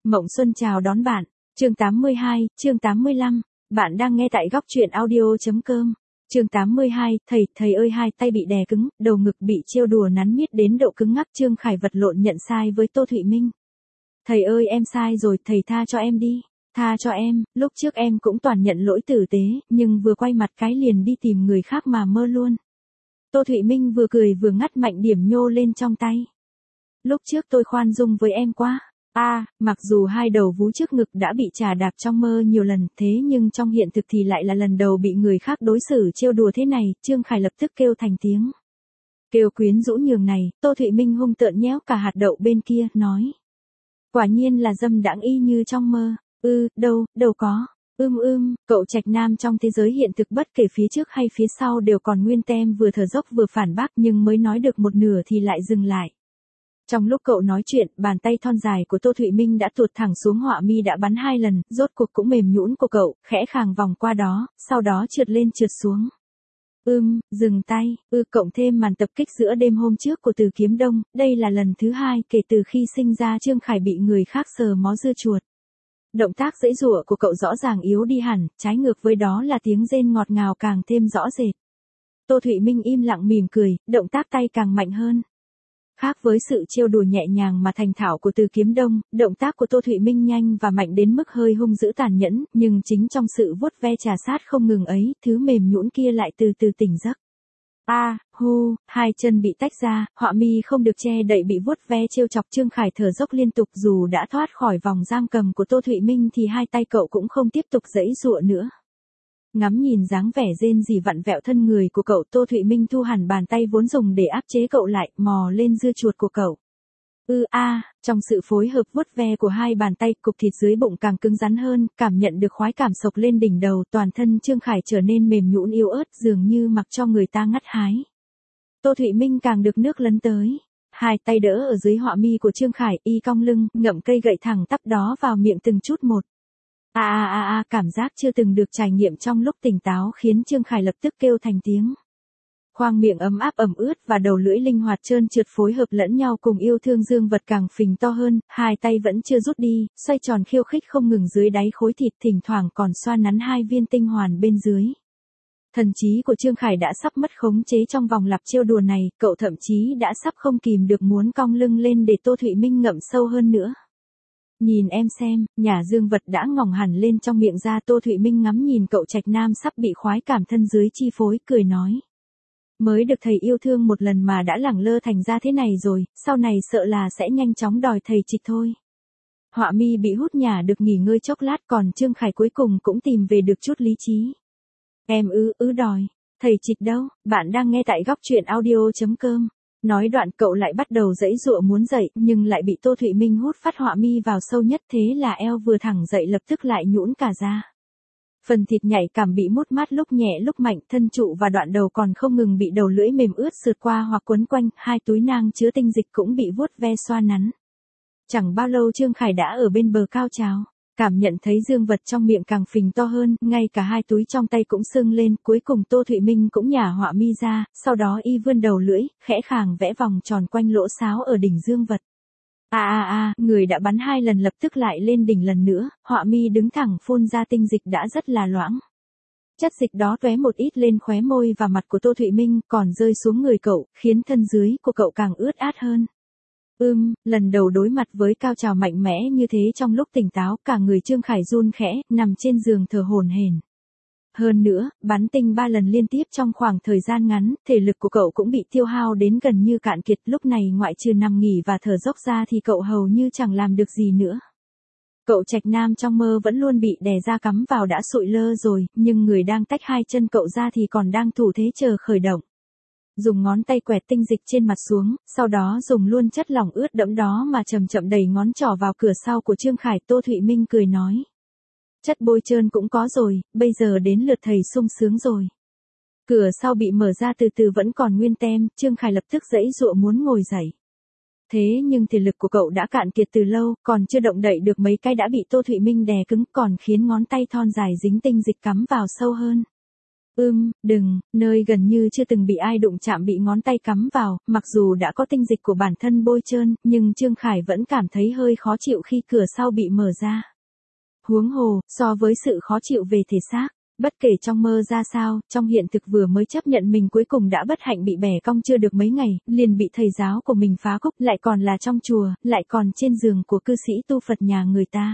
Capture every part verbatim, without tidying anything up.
Mộng Xuân chào đón bạn. Chương tám mươi hai, chương tám mươi lăm. Bạn đang nghe tại góc truyện audio chấm com. Chương tám mươi hai, thầy, thầy ơi, hai tay bị đè cứng, đầu ngực bị trêu đùa nắn miết đến độ cứng ngắc. Trương Khải vật lộn nhận sai với Tô Thụy Minh. Thầy ơi, em sai rồi, thầy tha cho em đi. Tha cho em, lúc trước em cũng toàn nhận lỗi tử tế, nhưng vừa quay mặt cái liền đi tìm người khác mà mơ luôn. Tô Thụy Minh vừa cười vừa ngắt mạnh điểm nhô lên trong tay. Lúc trước tôi khoan dung với em quá. A, à, mặc dù hai đầu vú trước ngực đã bị chà đạp trong mơ nhiều lần, thế nhưng trong hiện thực thì lại là lần đầu bị người khác đối xử trêu đùa thế này. Trương Khải lập tức kêu thành tiếng. Kêu quyến rũ nhường này, Tô Thụy Minh hung tợn nhéo cả hạt đậu bên kia, nói. Quả nhiên là dâm đãng y như trong mơ. Ư, đâu, đâu có. Ưm ưm, cậu Trạch Nam trong thế giới hiện thực bất kể phía trước hay phía sau đều còn nguyên tem, vừa thở dốc vừa phản bác, nhưng mới nói được một nửa thì lại dừng lại. Trong lúc cậu nói chuyện, bàn tay thon dài của Tô Thụy Minh đã tuột thẳng xuống họa mi đã bắn hai lần, rốt cuộc cũng mềm nhũn của cậu, khẽ khàng vòng qua đó, sau đó trượt lên trượt xuống. Ưm, dừng tay, ư cộng thêm màn tập kích giữa đêm hôm trước của Từ Kiếm Đông, đây là lần thứ hai kể từ khi sinh ra Trương Khải bị người khác sờ mó dưa chuột. Động tác giãy giụa của cậu rõ ràng yếu đi hẳn, trái ngược với đó là tiếng rên ngọt ngào càng thêm rõ rệt. Tô Thụy Minh im lặng mỉm cười, động tác tay càng mạnh hơn. Khác với sự trêu đùa nhẹ nhàng mà thành thạo của Từ Kiếm Đông, động tác của Tô Thụy Minh nhanh và mạnh đến mức hơi hung dữ tàn nhẫn, nhưng chính trong sự vuốt ve trà sát không ngừng ấy, thứ mềm nhũn kia lại từ từ tỉnh giấc. A, à, hu, hai chân bị tách ra, họa mi không được che đậy bị vuốt ve trêu chọc. Trương Khải thở dốc liên tục, dù đã thoát khỏi vòng giam cầm của Tô Thụy Minh thì hai tay cậu cũng không tiếp tục giãy giụa nữa. Ngắm nhìn dáng vẻ rên rỉ vặn vẹo thân người của cậu, Tô Thụy Minh thu hẳn bàn tay vốn dùng để áp chế cậu lại, mò lên dưa chuột của cậu. Ư a, à, trong sự phối hợp vuốt ve của hai bàn tay, cục thịt dưới bụng càng cứng rắn hơn, cảm nhận được khoái cảm sộc lên đỉnh đầu, toàn thân Trương Khải trở nên mềm nhũn yếu ớt, dường như mặc cho người ta ngắt hái. Tô Thụy Minh càng được nước lấn tới, hai tay đỡ ở dưới họa mi của Trương Khải, y cong lưng, ngậm cây gậy thẳng tắp đó vào miệng từng chút một. A a a a, cảm giác chưa từng được trải nghiệm trong lúc tỉnh táo khiến Trương Khải lập tức kêu thành tiếng. Khoang miệng ấm áp ẩm ướt và đầu lưỡi linh hoạt trơn trượt phối hợp lẫn nhau cùng yêu thương, dương vật càng phình to hơn, hai tay vẫn chưa rút đi, xoay tròn khiêu khích không ngừng dưới đáy khối thịt, thỉnh thoảng còn xoa nắn hai viên tinh hoàn bên dưới. Thần trí của Trương Khải đã sắp mất khống chế trong vòng lặp trêu đùa này, cậu thậm chí đã sắp không kìm được muốn cong lưng lên để Tô Thụy Minh ngậm sâu hơn nữa. Nhìn em xem, nhả dương vật đã ngỏng hẳn lên trong miệng ra. Tô Thụy Minh ngắm nhìn cậu Trạch Nam sắp bị khoái cảm thân dưới chi phối, cười nói. Mới được thầy yêu thương một lần mà đã lẳng lơ thành ra thế này rồi, sau này sợ là sẽ nhanh chóng đòi thầy trịch thôi. Họa mi bị hút nhả được nghỉ ngơi chốc lát, còn Trương Khải cuối cùng cũng tìm về được chút lý trí. Em ư, ư đòi, thầy trịch đâu, bạn đang nghe tại góc truyện audio chấm com. Nói đoạn cậu lại bắt đầu giãy giụa muốn dậy, nhưng lại bị Tô Thụy Minh hút phát họa mi vào sâu nhất, thế là eo vừa thẳng dậy lập tức lại nhũn cả ra. Phần thịt nhạy cảm bị mút mát lúc nhẹ lúc mạnh, thân trụ và đoạn đầu còn không ngừng bị đầu lưỡi mềm ướt sượt qua hoặc quấn quanh, hai túi nang chứa tinh dịch cũng bị vuốt ve xoa nắn. Chẳng bao lâu Trương Khải đã ở bên bờ cao trào. Cảm nhận thấy dương vật trong miệng càng phình to hơn, ngay cả hai túi trong tay cũng sưng lên, cuối cùng Tô Thụy Minh cũng nhả họa mi ra, sau đó y vươn đầu lưỡi, khẽ khàng vẽ vòng tròn quanh lỗ sáo ở đỉnh dương vật. A a a, người đã bắn hai lần lập tức lại lên đỉnh lần nữa, họa mi đứng thẳng phun ra tinh dịch đã rất là loãng. Chất dịch đó tóe một ít lên khóe môi và mặt của Tô Thụy Minh, còn rơi xuống người cậu, khiến thân dưới của cậu càng ướt át hơn. Ưm, lần đầu đối mặt với cao trào mạnh mẽ như thế trong lúc tỉnh táo, cả người Trương Khải run khẽ, nằm trên giường thở hổn hển. Hơn nữa, bắn tinh ba lần liên tiếp trong khoảng thời gian ngắn, thể lực của cậu cũng bị tiêu hao đến gần như cạn kiệt, lúc này ngoại trừ nằm nghỉ và thở dốc ra thì cậu hầu như chẳng làm được gì nữa. Cậu Trạch Nam trong mơ vẫn luôn bị đè ra cắm vào đã sụi lơ rồi, nhưng người đang tách hai chân cậu ra thì còn đang thủ thế chờ khởi động. Dùng ngón tay quẹt tinh dịch trên mặt xuống, sau đó dùng luôn chất lỏng ướt đẫm đó mà chậm chậm đẩy ngón trỏ vào cửa sau của Trương Khải. Tô Thụy Minh cười nói. Chất bôi trơn cũng có rồi, bây giờ đến lượt thầy sung sướng rồi. Cửa sau bị mở ra từ từ vẫn còn nguyên tem, Trương Khải lập tức giãy giụa muốn ngồi dậy. Thế nhưng thể lực của cậu đã cạn kiệt từ lâu, còn chưa động đậy được mấy cái đã bị Tô Thụy Minh đè cứng, còn khiến ngón tay thon dài dính tinh dịch cắm vào sâu hơn. Ưm, đừng, nơi gần như chưa từng bị ai đụng chạm bị ngón tay cắm vào, mặc dù đã có tinh dịch của bản thân bôi trơn, nhưng Trương Khải vẫn cảm thấy hơi khó chịu khi cửa sau bị mở ra. Huống hồ, so với sự khó chịu về thể xác, bất kể trong mơ ra sao, trong hiện thực vừa mới chấp nhận mình cuối cùng đã bất hạnh bị bẻ cong chưa được mấy ngày, liền bị thầy giáo của mình phá cúc, lại còn là trong chùa, lại còn trên giường của cư sĩ tu Phật nhà người ta.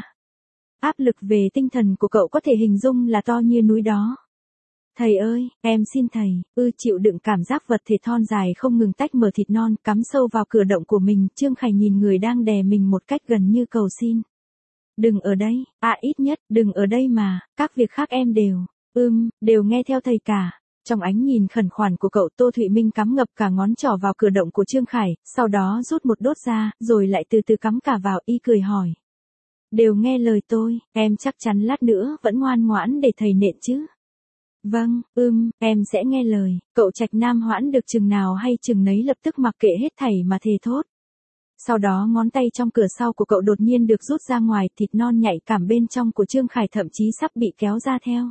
Áp lực về tinh thần của cậu có thể hình dung là to như núi đó. Thầy ơi, em xin thầy, ư chịu đựng cảm giác vật thể thon dài không ngừng tách mở thịt non, cắm sâu vào cửa động của mình, Trương Khải nhìn người đang đè mình một cách gần như cầu xin. Đừng ở đây, à ít nhất, đừng ở đây mà, các việc khác em đều, ưm, đều nghe theo thầy cả. Trong ánh nhìn khẩn khoản của cậu, Tô Thụy Minh cắm ngập cả ngón trỏ vào cửa động của Trương Khải, sau đó rút một đốt ra, rồi lại từ từ cắm cả vào, y cười hỏi. Đều nghe lời tôi, em chắc chắn lát nữa vẫn ngoan ngoãn để thầy nện chứ. Vâng, ưm, em sẽ nghe lời, cậu Trạch Nam hoãn được chừng nào hay chừng nấy lập tức mặc kệ hết thảy mà thề thốt. Sau đó ngón tay trong cửa sau của cậu đột nhiên được rút ra ngoài, thịt non nhạy cảm bên trong của Trương Khải thậm chí sắp bị kéo ra theo.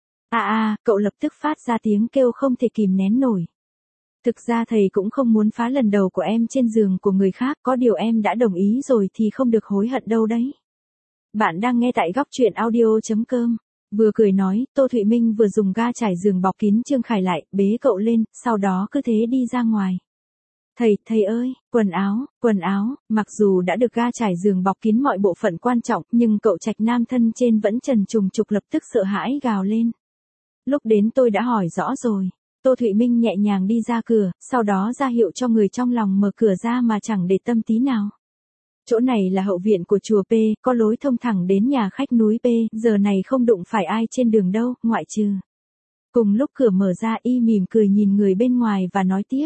À à, cậu lập tức phát ra tiếng kêu không thể kìm nén nổi. Thực ra thầy cũng không muốn phá lần đầu của em trên giường của người khác, có điều em đã đồng ý rồi thì không được hối hận đâu đấy. Bạn đang nghe tại góc truyện audio chấm com. Vừa cười nói, Tô Thụy Minh vừa dùng ga trải giường bọc kín Trương Khải lại, bế cậu lên, sau đó cứ thế đi ra ngoài. Thầy, thầy ơi, quần áo, quần áo, mặc dù đã được ga trải giường bọc kín mọi bộ phận quan trọng, nhưng cậu Trạch Nam thân trên vẫn trần trùng trục lập tức sợ hãi gào lên. Lúc đến tôi đã hỏi rõ rồi. Tô Thụy Minh nhẹ nhàng đi ra cửa, sau đó ra hiệu cho người trong lòng mở cửa ra mà chẳng để tâm tí nào. Chỗ này là hậu viện của chùa P, có lối thông thẳng đến nhà khách núi P, giờ này không đụng phải ai trên đường đâu, ngoại trừ. Cùng lúc cửa mở ra, y mỉm cười nhìn người bên ngoài và nói tiếp.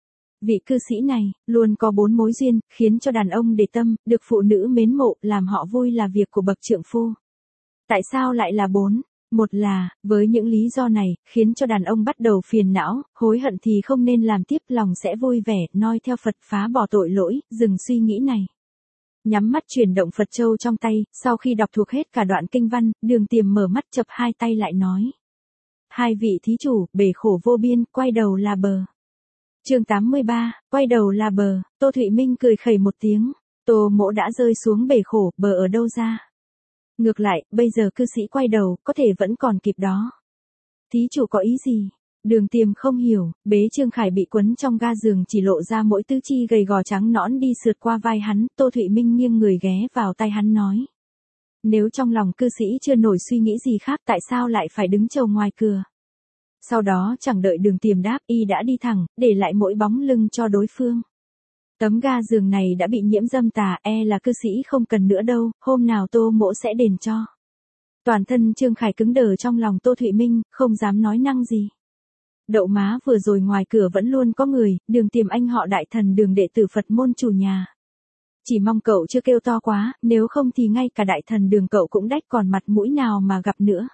Vị cư sĩ này, luôn có bốn mối duyên, khiến cho đàn ông để tâm, được phụ nữ mến mộ, làm họ vui là việc của bậc trượng phu. Tại sao lại là bốn? Một là, với những lý do này, khiến cho đàn ông bắt đầu phiền não, hối hận thì không nên làm tiếp, lòng sẽ vui vẻ, noi theo Phật, phá bỏ tội lỗi, dừng suy nghĩ này. Nhắm mắt chuyển động Phật châu trong tay, sau khi đọc thuộc hết cả đoạn kinh văn, Đường Tiềm mở mắt chập hai tay lại nói. Hai vị thí chủ, bể khổ vô biên, quay đầu là bờ. Chương tám mươi ba, quay đầu là bờ, Tô Thụy Minh cười khẩy một tiếng, Tô Mỗ đã rơi xuống bể khổ, bờ ở đâu ra? Ngược lại, bây giờ cư sĩ quay đầu, có thể vẫn còn kịp đó. Thí chủ có ý gì? Đường Tiềm không hiểu, bế Trương Khải bị quấn trong ga giường chỉ lộ ra mỗi tứ chi gầy gò trắng nõn đi sượt qua vai hắn, Tô Thụy Minh nghiêng người ghé vào tai hắn nói. Nếu trong lòng cư sĩ chưa nổi suy nghĩ gì khác tại sao lại phải đứng chờ ngoài cửa? Sau đó chẳng đợi Đường Tiềm đáp, y đã đi thẳng, để lại mỗi bóng lưng cho đối phương. Tấm ga giường này đã bị nhiễm dâm tà, e là cư sĩ không cần nữa đâu, hôm nào Tô Mỗ sẽ đền cho. Toàn thân Trương Khải cứng đờ trong lòng Tô Thụy Minh, không dám nói năng gì. Đậu má vừa rồi ngoài cửa vẫn luôn có người, Đường Tiềm anh họ đại thần Đường đệ tử Phật môn chủ nhà. Chỉ mong cậu chưa kêu to quá, nếu không thì ngay cả đại thần Đường cậu cũng đách còn mặt mũi nào mà gặp nữa.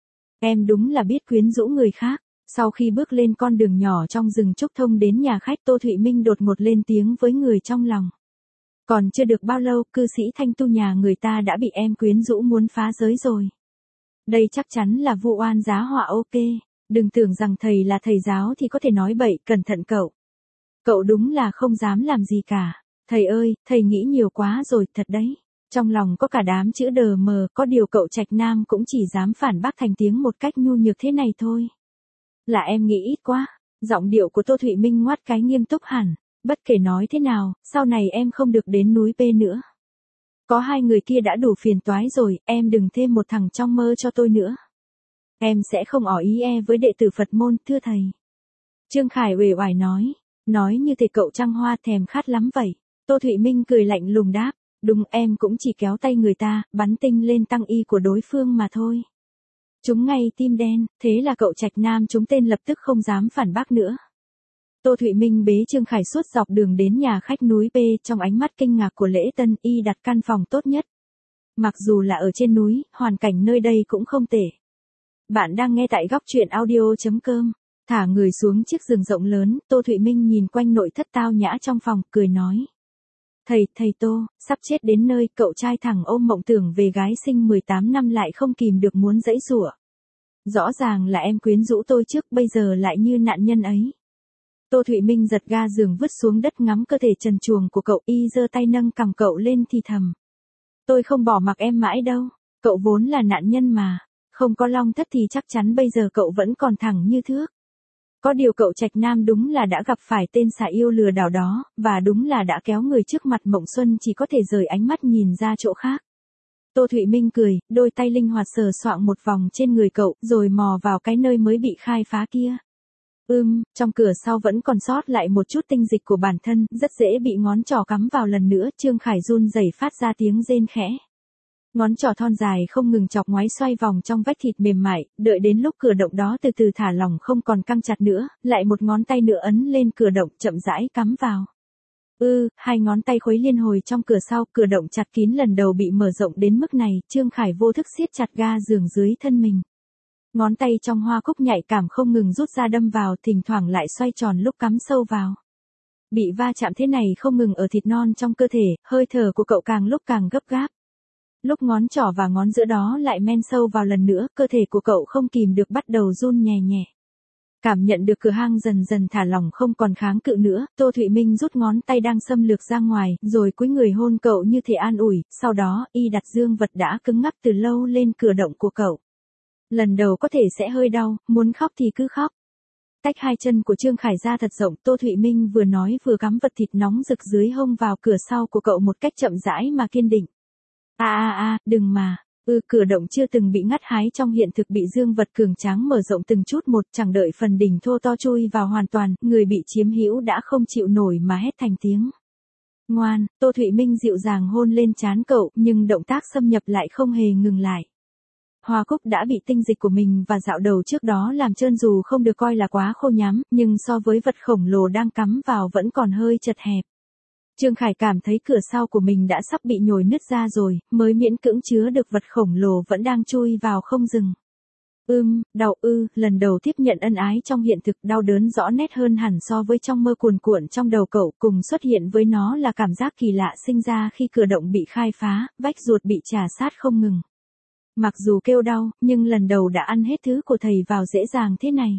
Em đúng là biết quyến rũ người khác. Sau khi bước lên con đường nhỏ trong rừng trúc thông đến nhà khách, Tô Thụy Minh đột ngột lên tiếng với người trong lòng. Còn chưa được bao lâu, cư sĩ Thanh Tu nhà người ta đã bị em quyến rũ muốn phá giới rồi. Đây chắc chắn là vụ oan giá họa ok. Đừng tưởng rằng thầy là thầy giáo thì có thể nói bậy, cẩn thận cậu. Cậu đúng là không dám làm gì cả. Thầy ơi, thầy nghĩ nhiều quá rồi, thật đấy. Trong lòng có cả đám chữ đờ mờ, có điều cậu Trạch Nam cũng chỉ dám phản bác thành tiếng một cách nhu nhược thế này thôi. Là em nghĩ ít quá. Giọng điệu của Tô Thụy Minh ngoắt cái nghiêm túc hẳn. Bất kể nói thế nào, sau này em không được đến núi P nữa. Có hai người kia đã đủ phiền toái rồi, em đừng thêm một thằng trong mơ cho tôi nữa. Em sẽ không ỏ ý e với đệ tử Phật môn, thưa thầy. Trương Khải uể oải nói. Nói như thể cậu trăng hoa thèm khát lắm vậy. Tô Thụy Minh cười lạnh lùng đáp. Đúng, em cũng chỉ kéo tay người ta, bắn tinh lên tăng y của đối phương mà thôi. Chúng ngay tim đen, thế là cậu Trạch Nam chúng tên lập tức không dám phản bác nữa. Tô Thụy Minh bế Trương Khải suốt dọc đường đến nhà khách núi P, trong ánh mắt kinh ngạc của Lễ Tân, y đặt căn phòng tốt nhất. Mặc dù là ở trên núi, hoàn cảnh nơi đây cũng không tệ. Bạn đang nghe tại góc truyện audio chấm com. Thả người xuống chiếc giường rộng lớn, Tô Thụy Minh nhìn quanh nội thất tao nhã trong phòng, cười nói. Thầy, thầy Tô, sắp chết đến nơi, cậu trai thẳng ôm mộng tưởng về gái sinh mười tám năm lại không kìm được muốn giãy giụa. Rõ ràng là em quyến rũ tôi trước, bây giờ lại như nạn nhân ấy. Tô Thụy Minh giật ga giường vứt xuống đất ngắm cơ thể trần truồng của cậu, y giơ tay nâng cằm cậu lên thì thầm. Tôi không bỏ mặc em mãi đâu, cậu vốn là nạn nhân mà. Không có Long Thất thì chắc chắn bây giờ cậu vẫn còn thẳng như thước. Có điều cậu Trạch Nam đúng là đã gặp phải tên xà yêu lừa đảo đó, và đúng là đã kéo người trước mặt Mộng Xuân chỉ có thể rời ánh mắt nhìn ra chỗ khác. Tô Thụy Minh cười, đôi tay linh hoạt sờ soạng một vòng trên người cậu, rồi mò vào cái nơi mới bị khai phá kia. Ưm, trong cửa sau vẫn còn sót lại một chút tinh dịch của bản thân, rất dễ bị ngón trỏ cắm vào lần nữa, Trương Khải run rẩy phát ra tiếng rên khẽ. Ngón trỏ thon dài không ngừng chọc ngoáy xoay vòng trong vách thịt mềm mại, đợi đến lúc cửa động đó từ từ thả lỏng không còn căng chặt nữa, lại một ngón tay nữa ấn lên cửa động chậm rãi cắm vào. Ư, ừ, hai ngón tay khuấy liên hồi trong cửa sau, cửa động chặt kín lần đầu bị mở rộng đến mức này, Trương Khải vô thức siết chặt ga giường dưới thân mình. Ngón tay trong hoa cúc nhạy cảm không ngừng rút ra đâm vào, thỉnh thoảng lại xoay tròn lúc cắm sâu vào. Bị va chạm thế này không ngừng ở thịt non trong cơ thể, hơi thở của cậu càng lúc càng gấp gáp. Lúc ngón trỏ và ngón giữa đó lại men sâu vào lần nữa, cơ thể của cậu không kìm được bắt đầu run nhẹ nhẹ. Cảm nhận được cửa hang dần dần thả lỏng không còn kháng cự nữa, Tô Thụy Minh rút ngón tay đang xâm lược ra ngoài, rồi cúi người hôn cậu như thể an ủi, sau đó y đặt dương vật đã cứng ngắc từ lâu lên cửa động của cậu. Lần đầu có thể sẽ hơi đau, muốn khóc thì cứ khóc. Tách hai chân của Trương Khải ra thật rộng, Tô Thụy Minh vừa nói vừa cắm vật thịt nóng rực dưới hông vào cửa sau của cậu một cách chậm rãi mà kiên định. A a a, đừng mà. Ừ, cửa động chưa từng bị ngắt hái trong hiện thực bị dương vật cường tráng mở rộng từng chút một, chẳng đợi phần đỉnh thô to chui vào hoàn toàn, người bị chiếm hữu đã không chịu nổi mà hét thành tiếng. Ngoan, Tô Thụy Minh dịu dàng hôn lên trán cậu, nhưng động tác xâm nhập lại không hề ngừng lại. Hoa cúc đã bị tinh dịch của mình và dạo đầu trước đó làm trơn dù không được coi là quá khô nhám, nhưng so với vật khổng lồ đang cắm vào vẫn còn hơi chật hẹp. Trương Khải cảm thấy cửa sau của mình đã sắp bị nhồi nứt ra rồi, mới miễn cưỡng chứa được vật khổng lồ vẫn đang chui vào không dừng. Ưm, đau ư, lần đầu tiếp nhận ân ái trong hiện thực, đau đớn rõ nét hơn hẳn so với trong mơ cuồn cuộn trong đầu cậu, cùng xuất hiện với nó là cảm giác kỳ lạ sinh ra khi cửa động bị khai phá, vách ruột bị trà sát không ngừng. Mặc dù kêu đau, nhưng lần đầu đã ăn hết thứ của thầy vào dễ dàng thế này.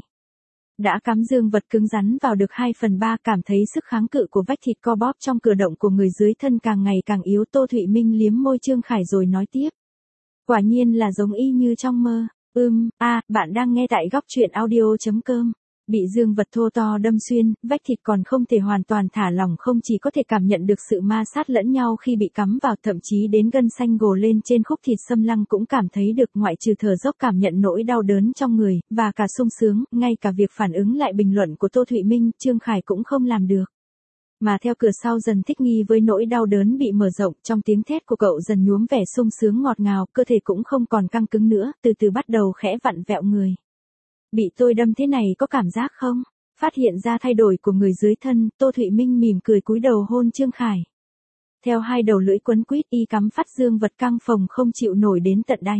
Đã cắm dương vật cứng rắn vào được hai phần ba, cảm thấy sức kháng cự của vách thịt co bóp trong cửa động của người dưới thân càng ngày càng yếu. Tô Thụy Minh liếm môi Trương Khải rồi nói tiếp. Quả nhiên là giống y như trong mơ. Ừm, a, à, bạn đang nghe tại góc truyện audio chấm com. Bị dương vật thô to đâm xuyên, vách thịt còn không thể hoàn toàn thả lỏng, không chỉ có thể cảm nhận được sự ma sát lẫn nhau khi bị cắm vào, thậm chí đến gân xanh gồ lên trên khúc thịt xâm lăng cũng cảm thấy được, ngoại trừ thở dốc cảm nhận nỗi đau đớn trong người, và cả sung sướng, ngay cả việc phản ứng lại bình luận của Tô Thụy Minh, Trương Khải cũng không làm được. Mà theo cửa sau dần thích nghi với nỗi đau đớn bị mở rộng, trong tiếng thét của cậu dần nhuốm vẻ sung sướng ngọt ngào, cơ thể cũng không còn căng cứng nữa, từ từ bắt đầu khẽ vặn vẹo người. Bị tôi đâm thế này có cảm giác không? Phát hiện ra thay đổi của người dưới thân, Tô Thụy Minh mỉm cười cúi đầu hôn Trương Khải. Theo hai đầu lưỡi quấn quýt, y cắm phát dương vật căng phồng không chịu nổi đến tận đáy.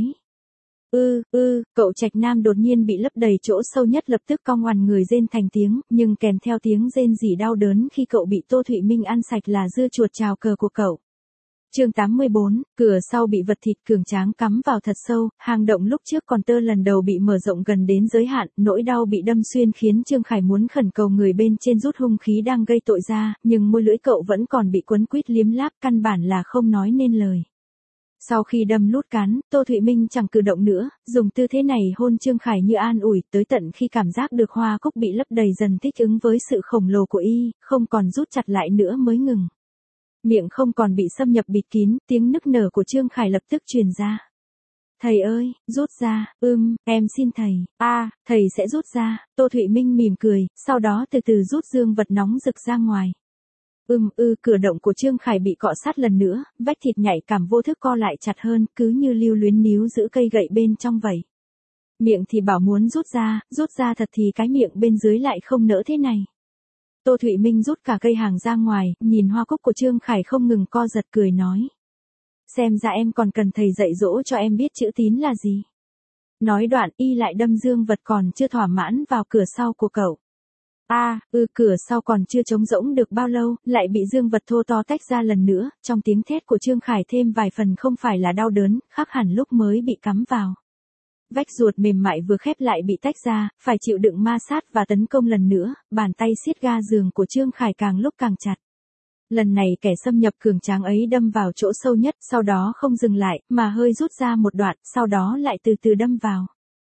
Ư, ư, cậu Trạch Nam đột nhiên bị lấp đầy chỗ sâu nhất, lập tức cong ngoằn người rên thành tiếng, nhưng kèm theo tiếng rên rỉ đau đớn khi cậu bị Tô Thụy Minh ăn sạch là dưa chuột trào cờ của cậu. Chương tám mươi bốn, cửa sau bị vật thịt cường tráng cắm vào thật sâu, hang động lúc trước còn tơ lần đầu bị mở rộng gần đến giới hạn, nỗi đau bị đâm xuyên khiến Trương Khải muốn khẩn cầu người bên trên rút hung khí đang gây tội ra, nhưng môi lưỡi cậu vẫn còn bị quấn quýt liếm láp, căn bản là không nói nên lời. Sau khi đâm lút cán, Tô Thụy Minh chẳng cử động nữa, dùng tư thế này hôn Trương Khải như an ủi, tới tận khi cảm giác được hoa cúc bị lấp đầy dần thích ứng với sự khổng lồ của y, không còn rút chặt lại nữa mới ngừng. Miệng không còn bị xâm nhập bịt kín, tiếng nức nở của Trương Khải lập tức truyền ra. Thầy ơi, rút ra, ưm, em xin thầy, a, à, thầy sẽ rút ra, Tô Thụy Minh mỉm cười, sau đó từ từ rút dương vật nóng rực ra ngoài. Ưm ư, cửa động của Trương Khải bị cọ sát lần nữa, vách thịt nhạy cảm vô thức co lại chặt hơn, cứ như lưu luyến níu giữ cây gậy bên trong vậy. Miệng thì bảo muốn rút ra, rút ra thật thì cái miệng bên dưới lại không nỡ thế này. Tô Thụy Minh rút cả cây hàng ra ngoài, nhìn hoa cúc của Trương Khải không ngừng co giật cười nói. Xem ra em còn cần thầy dạy dỗ cho em biết chữ tín là gì. Nói đoạn y lại đâm dương vật còn chưa thỏa mãn vào cửa sau của cậu. A, à, ừ, cửa sau còn chưa trống rỗng được bao lâu, lại bị dương vật thô to tách ra lần nữa, trong tiếng thét của Trương Khải thêm vài phần không phải là đau đớn, khác hẳn lúc mới bị cắm vào. Vách ruột mềm mại vừa khép lại bị tách ra, phải chịu đựng ma sát và tấn công lần nữa, bàn tay siết ga giường của Trương Khải càng lúc càng chặt. Lần này kẻ xâm nhập cường tráng ấy đâm vào chỗ sâu nhất, sau đó không dừng lại, mà hơi rút ra một đoạn, sau đó lại từ từ đâm vào.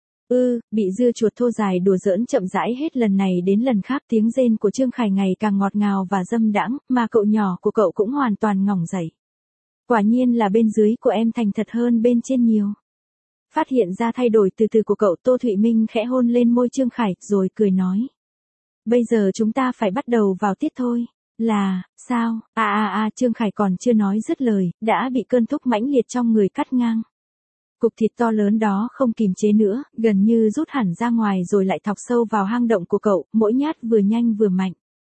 Ư, bị dưa chuột thô dài đùa giỡn chậm rãi hết lần này đến lần khác, tiếng rên của Trương Khải ngày càng ngọt ngào và dâm đãng, mà cậu nhỏ của cậu cũng hoàn toàn ngỏng dậy. Quả nhiên là bên dưới của em thành thật hơn bên trên nhiều. Phát hiện ra thay đổi từ từ của cậu, Tô Thụy Minh khẽ hôn lên môi Trương Khải, rồi cười nói. Bây giờ chúng ta phải bắt đầu vào tiết thôi. Là, sao, à à à Trương Khải còn chưa nói dứt lời, đã bị cơn thúc mãnh liệt trong người cắt ngang. Cục thịt to lớn đó không kìm chế nữa, gần như rút hẳn ra ngoài rồi lại thọc sâu vào hang động của cậu, mỗi nhát vừa nhanh vừa mạnh.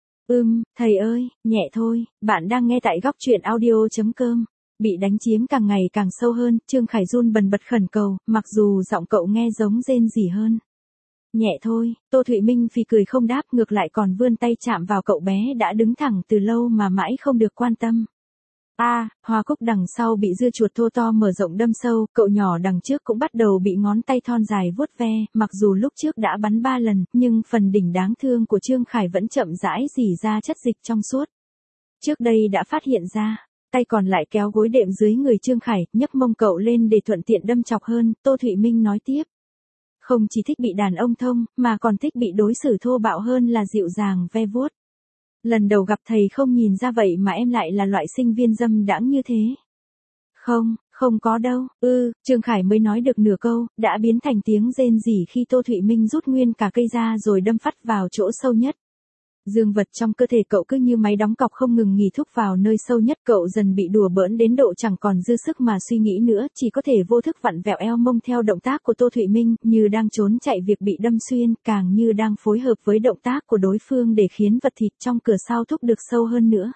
Ưm, thầy ơi, nhẹ thôi, bạn đang nghe tại góc truyện audio.com. Bị đánh chiếm càng ngày càng sâu hơn, Trương Khải run bần bật khẩn cầu, mặc dù giọng cậu nghe giống rên rỉ hơn. Nhẹ thôi, Tô Thụy Minh phì cười không đáp, ngược lại còn vươn tay chạm vào cậu bé đã đứng thẳng từ lâu mà mãi không được quan tâm. A, à, hoa cúc đằng sau bị dưa chuột thô to mở rộng đâm sâu, cậu nhỏ đằng trước cũng bắt đầu bị ngón tay thon dài vuốt ve, mặc dù lúc trước đã bắn ba lần, nhưng phần đỉnh đáng thương của Trương Khải vẫn chậm rãi rỉ ra chất dịch trong suốt. Trước đây đã phát hiện ra, tay còn lại kéo gối đệm dưới người Trương Khải, nhấc mông cậu lên để thuận tiện đâm chọc hơn, Tô Thụy Minh nói tiếp. Không chỉ thích bị đàn ông thông, mà còn thích bị đối xử thô bạo hơn là dịu dàng ve vuốt. Lần đầu gặp thầy không nhìn ra vậy mà em lại là loại sinh viên dâm đãng như thế. Không, không có đâu, ư, ừ, Trương Khải mới nói được nửa câu, đã biến thành tiếng rên rỉ khi Tô Thụy Minh rút nguyên cả cây ra rồi đâm phắt vào chỗ sâu nhất. Dương vật trong cơ thể cậu cứ như máy đóng cọc không ngừng nghỉ thúc vào nơi sâu nhất, cậu dần bị đùa bỡn đến độ chẳng còn dư sức mà suy nghĩ nữa, chỉ có thể vô thức vặn vẹo eo mông theo động tác của Tô Thụy Minh, như đang trốn chạy việc bị đâm xuyên, càng như đang phối hợp với động tác của đối phương để khiến vật thịt trong cửa sau thúc được sâu hơn nữa.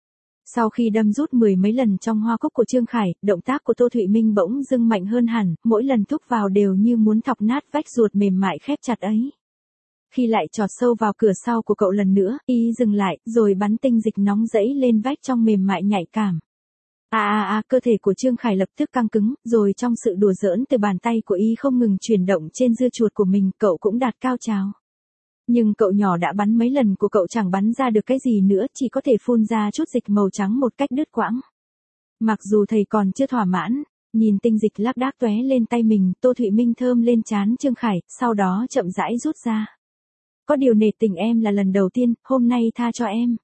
Sau khi đâm rút mười mấy lần trong hoa cúc của Trương Khải, động tác của Tô Thụy Minh bỗng dưng mạnh hơn hẳn, mỗi lần thúc vào đều như muốn thọc nát vách ruột mềm mại khép chặt ấy. Khi lại chọt sâu vào cửa sau của cậu lần nữa, y dừng lại, rồi bắn tinh dịch nóng rẫy lên vách trong mềm mại nhạy cảm. À à à, cơ thể của Trương Khải lập tức căng cứng, rồi trong sự đùa giỡn từ bàn tay của y không ngừng chuyển động trên dưa chuột của mình, cậu cũng đạt cao trào. Nhưng cậu nhỏ đã bắn mấy lần của cậu chẳng bắn ra được cái gì nữa, chỉ có thể phun ra chút dịch màu trắng một cách đứt quãng. Mặc dù thầy còn chưa thỏa mãn, nhìn tinh dịch lác đác tóe lên tay mình, Tô Thụy Minh thơm lên trán Trương Khải, sau đó chậm rãi rút ra. Có điều nể tình em là lần đầu tiên, hôm nay tha cho em.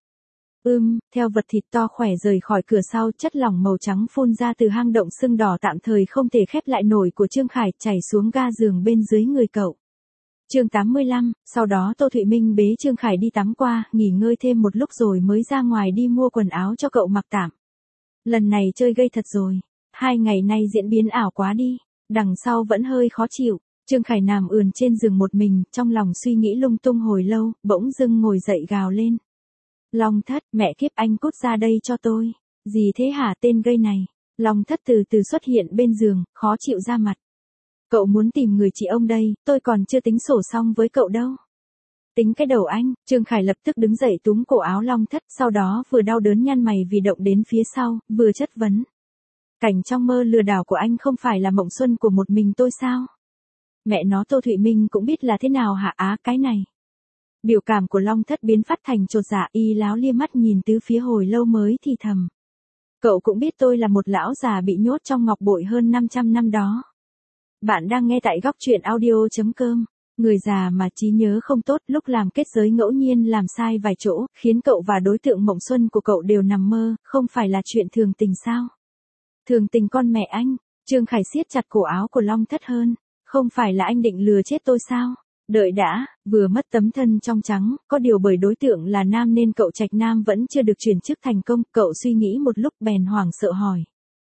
Ưm, theo vật thịt to khỏe rời khỏi cửa sau, chất lỏng màu trắng phun ra từ hang động sưng đỏ tạm thời không thể khép lại nổi của Trương Khải, chảy xuống ga giường bên dưới người cậu. Chương tám mươi lăm, sau đó Tô Thụy Minh bế Trương Khải đi tắm qua, nghỉ ngơi thêm một lúc rồi mới ra ngoài đi mua quần áo cho cậu mặc tạm. Lần này chơi gây thật rồi, hai ngày nay diễn biến ảo quá đi, đằng sau vẫn hơi khó chịu. Trương Khải nằm ườn trên giường một mình, trong lòng suy nghĩ lung tung hồi lâu, bỗng dưng ngồi dậy gào lên. Long Thất, mẹ kiếp anh cút ra đây cho tôi. Gì thế hả tên gây này? Long Thất từ từ xuất hiện bên giường, khó chịu ra mặt. Cậu muốn tìm người chị ông đây, tôi còn chưa tính sổ xong với cậu đâu. Tính cái đầu anh, Trương Khải lập tức đứng dậy túm cổ áo Long Thất, sau đó vừa đau đớn nhăn mày vì động đến phía sau, vừa chất vấn. Cảnh trong mơ lừa đảo của anh không phải là mộng xuân của một mình tôi sao? Mẹ nó Tô Thụy Minh cũng biết là thế nào hả á cái này. Biểu cảm của Long Thất biến phát thành chột dạ, y láo lia mắt nhìn tứ phía hồi lâu mới thì thầm. Cậu cũng biết tôi là một lão già bị nhốt trong ngọc bội hơn năm trăm năm đó. Bạn đang nghe tại góc truyện audio.com. Người già mà trí nhớ không tốt, lúc làm kết giới ngẫu nhiên làm sai vài chỗ, khiến cậu và đối tượng mộng xuân của cậu đều nằm mơ, không phải là chuyện thường tình sao? Thường tình con mẹ anh, Trương Khải siết chặt cổ áo của Long Thất hơn. Không phải là anh định lừa chết tôi sao? Đợi đã, vừa mất tấm thân trong trắng, có điều bởi đối tượng là nam nên cậu Trạch Nam vẫn chưa được chuyển chức thành công, cậu suy nghĩ một lúc bèn hoảng sợ hỏi.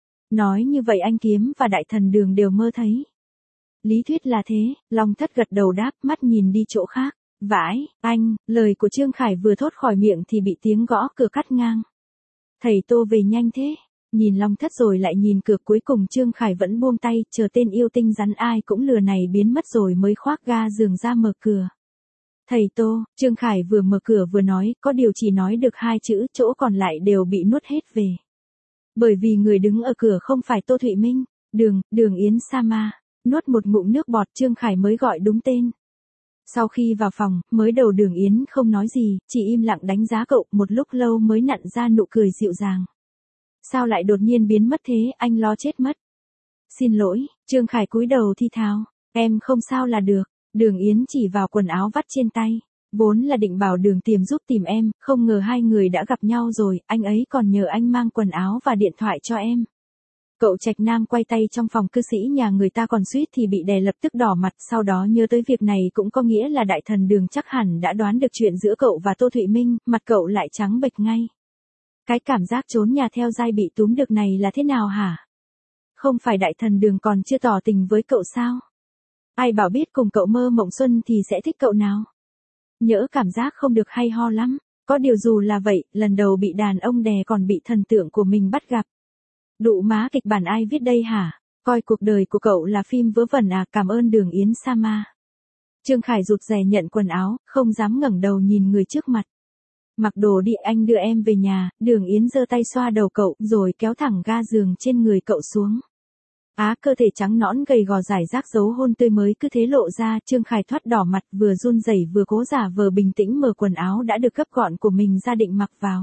Nói như vậy anh Kiếm và Đại Thần Đường đều mơ thấy. Lý thuyết là thế, Long Thất gật đầu đáp, mắt nhìn đi chỗ khác. Vãi, anh, lời của Trương Khải vừa thốt khỏi miệng thì bị tiếng gõ cửa cắt ngang. Thầy Tô về nhanh thế. Nhìn Long Thất rồi lại nhìn cửa, cuối cùng Trương Khải vẫn buông tay, chờ tên yêu tinh rắn ai cũng lừa này biến mất rồi mới khoác ga giường ra mở cửa. Thầy Tô, Trương Khải vừa mở cửa vừa nói, có điều chỉ nói được hai chữ, chỗ còn lại đều bị nuốt hết về. Bởi vì người đứng ở cửa không phải Tô Thụy Minh, Đường, Đường Yến Sa Ma. Nuốt một ngụm nước bọt Trương Khải mới gọi đúng tên. Sau khi vào phòng, mới đầu Đường Yến không nói gì, chỉ im lặng đánh giá cậu, một lúc lâu mới nặn ra nụ cười dịu dàng. Sao lại đột nhiên biến mất thế, anh lo chết mất. Xin lỗi, Trương Khải cúi đầu thi thào, em không sao là được. Đường Yến chỉ vào quần áo vắt trên tay. Vốn là định bảo Đường Tiềm giúp tìm em, không ngờ hai người đã gặp nhau rồi, anh ấy còn nhờ anh mang quần áo và điện thoại cho em. Cậu Trạch Nam quay tay trong phòng cư sĩ nhà người ta còn suýt thì bị đè lập tức đỏ mặt, sau đó nhớ tới việc này cũng có nghĩa là đại thần Đường chắc hẳn đã đoán được chuyện giữa cậu và Tô Thụy Minh, mặt cậu lại trắng bệch ngay. Cái cảm giác trốn nhà theo dai bị túm được này là thế nào hả? Không phải đại thần Đường còn chưa tỏ tình với cậu sao? Ai bảo biết cùng cậu mơ mộng xuân thì sẽ thích cậu nào? Nhỡ cảm giác không được hay ho lắm, có điều dù là vậy, lần đầu bị đàn ông đè còn bị thần tượng của mình bắt gặp. Đụ má kịch bản ai viết đây hả? Coi cuộc đời của cậu là phim vớ vẩn à, cảm ơn Đường Yến Sama. Trương Khải rụt rè nhận quần áo, không dám ngẩng đầu nhìn người trước mặt. Mặc đồ đi, anh đưa em về nhà. Đường Yến giơ tay xoa đầu cậu, rồi kéo thẳng ga giường trên người cậu xuống. Á, cơ thể trắng nõn gầy gò rải rác dấu hôn tươi mới cứ thế lộ ra. Trương Khải thoát đỏ mặt, vừa run rẩy vừa cố giả vờ bình tĩnh mở quần áo đã được gấp gọn của mình ra định mặc vào.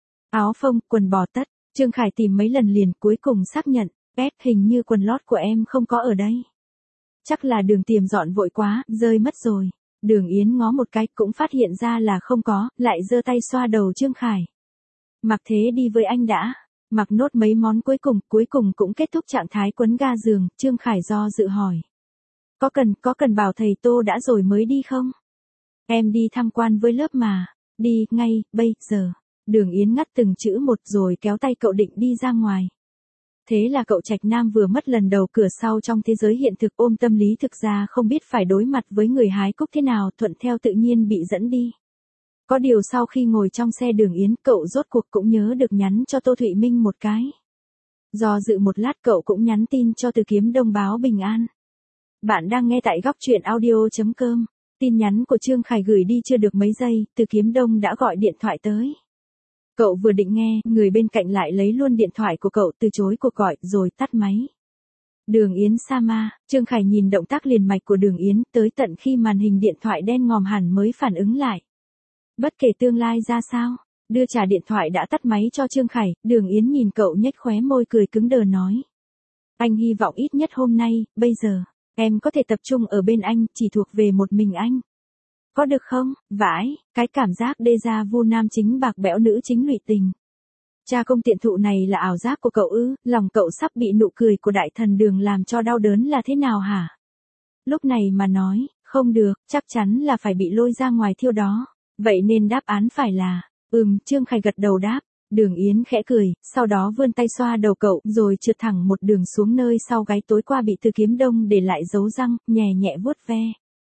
Áo phông, quần bò tất. Trương Khải tìm mấy lần liền, cuối cùng xác nhận, ép hình như quần lót của em không có ở đây. Chắc là Đường Tiềm dọn vội quá, rơi mất rồi. Đường Yến ngó một cái cũng phát hiện ra là không có, lại giơ tay xoa đầu Trương Khải. Mặc thế đi với anh đã. Mặc nốt mấy món cuối cùng, cuối cùng cũng kết thúc trạng thái quấn ga giường. Trương Khải do dự hỏi. Có cần, có cần bảo thầy Tô đã rồi mới đi không? Em đi tham quan với lớp mà. Đi, ngay, bây giờ. Đường Yến ngắt từng chữ một rồi kéo tay cậu định đi ra ngoài. Thế là cậu Trạch Nam vừa mất lần đầu cửa sau trong thế giới hiện thực, ôm tâm lý thực ra không biết phải đối mặt với người hái cúc thế nào, thuận theo tự nhiên bị dẫn đi. Có điều sau khi ngồi trong xe Đường Yến, cậu rốt cuộc cũng nhớ được nhắn cho Tô Thụy Minh một cái. Do dự một lát cậu cũng nhắn tin cho Từ Kiếm Đông báo bình an. Bạn đang nghe tại góc truyện audio chấm com. Tin nhắn của Trương Khải gửi đi chưa được mấy giây, Từ Kiếm Đông đã gọi điện thoại tới. Cậu vừa định nghe, người bên cạnh lại lấy luôn điện thoại của cậu, từ chối cuộc gọi, rồi tắt máy. Đường Yến Sama, Trương Khải nhìn động tác liền mạch của Đường Yến, tới tận khi màn hình điện thoại đen ngòm hẳn mới phản ứng lại. Bất kể tương lai ra sao, đưa trả điện thoại đã tắt máy cho Trương Khải, Đường Yến nhìn cậu nhếch khóe môi cười cứng đờ nói. Anh hy vọng ít nhất hôm nay, bây giờ, em có thể tập trung ở bên anh, chỉ thuộc về một mình anh. Có được không? Vãi, cái cảm giác déjà vu nam chính bạc bẽo nữ chính lụy tình. Cha công tiện thụ này là ảo giác của cậu ư, lòng cậu sắp bị nụ cười của đại thần Đường làm cho đau đớn là thế nào hả? Lúc này mà nói, không được, chắc chắn là phải bị lôi ra ngoài thiêu đó. Vậy nên đáp án phải là, ừm, Trương Khải gật đầu đáp. Đường Yến khẽ cười, sau đó vươn tay xoa đầu cậu, rồi trượt thẳng một đường xuống nơi sau gáy, tối qua bị Từ Kiếm Đông để lại dấu răng, nhẹ nhẹ vuốt ve.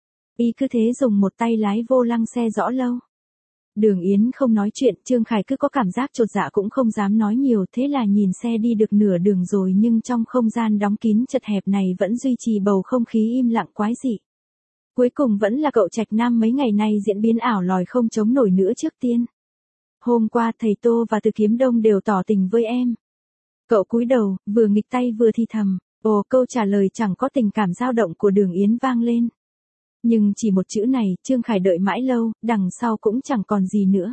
Y cứ thế dùng một tay lái vô lăng xe rõ lâu. Đường Yến không nói chuyện, Trương Khải cứ có cảm giác chột dạ cũng không dám nói nhiều, thế là nhìn xe đi được nửa đường rồi nhưng trong không gian đóng kín chật hẹp này vẫn duy trì bầu không khí im lặng quái dị. Cuối cùng vẫn là cậu Trạch Nam mấy ngày nay diễn biến ảo lòi không chống nổi nữa. Trước tiên, hôm qua thầy Tô và Từ Kiếm Đông đều tỏ tình với em. Cậu cúi đầu, vừa nghịch tay vừa thì thầm. Ồ, câu trả lời chẳng có tình cảm dao động của Đường Yến vang lên. Nhưng chỉ một chữ này, Trương Khải đợi mãi lâu, đằng sau cũng chẳng còn gì nữa.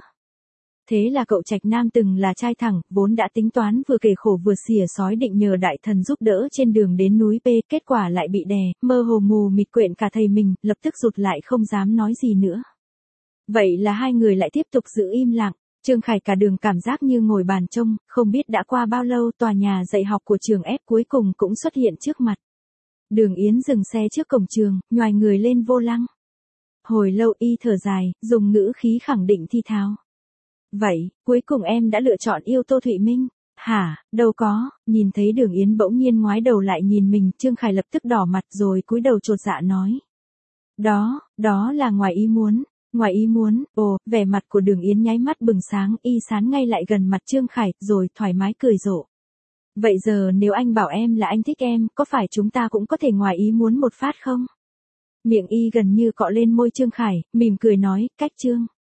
Thế là cậu Trạch Nam từng là trai thẳng, vốn đã tính toán vừa kể khổ vừa xỉa sói định nhờ đại thần giúp đỡ trên đường đến núi P, kết quả lại bị đè, mơ hồ mù mịt quện cả thầy mình, lập tức rụt lại không dám nói gì nữa. Vậy là hai người lại tiếp tục giữ im lặng. Trương Khải cả đường cảm giác như ngồi bàn trông, không biết đã qua bao lâu tòa nhà dạy học của trường ép cuối cùng cũng xuất hiện trước mặt. Đường Yến dừng xe trước cổng trường, nhoài người lên vô lăng. Hồi lâu y thở dài, dùng ngữ khí khẳng định thi tháo. Vậy, cuối cùng em đã lựa chọn yêu Tô Thụy Minh. Hả, đâu có, nhìn thấy Đường Yến bỗng nhiên ngoái đầu lại nhìn mình, Trương Khải lập tức đỏ mặt rồi cúi đầu chột dạ nói. Đó, đó là ngoài ý muốn. Ngoài ý muốn, ồ, vẻ mặt của Đường Yến nháy mắt bừng sáng, y sán ngay lại gần mặt Trương Khải, rồi thoải mái cười rộ. Vậy giờ nếu anh bảo em là anh thích em, có phải chúng ta cũng có thể ngoài ý muốn một phát không? Miệng y gần như cọ lên môi Trương Khải, mỉm cười nói, cách Trương.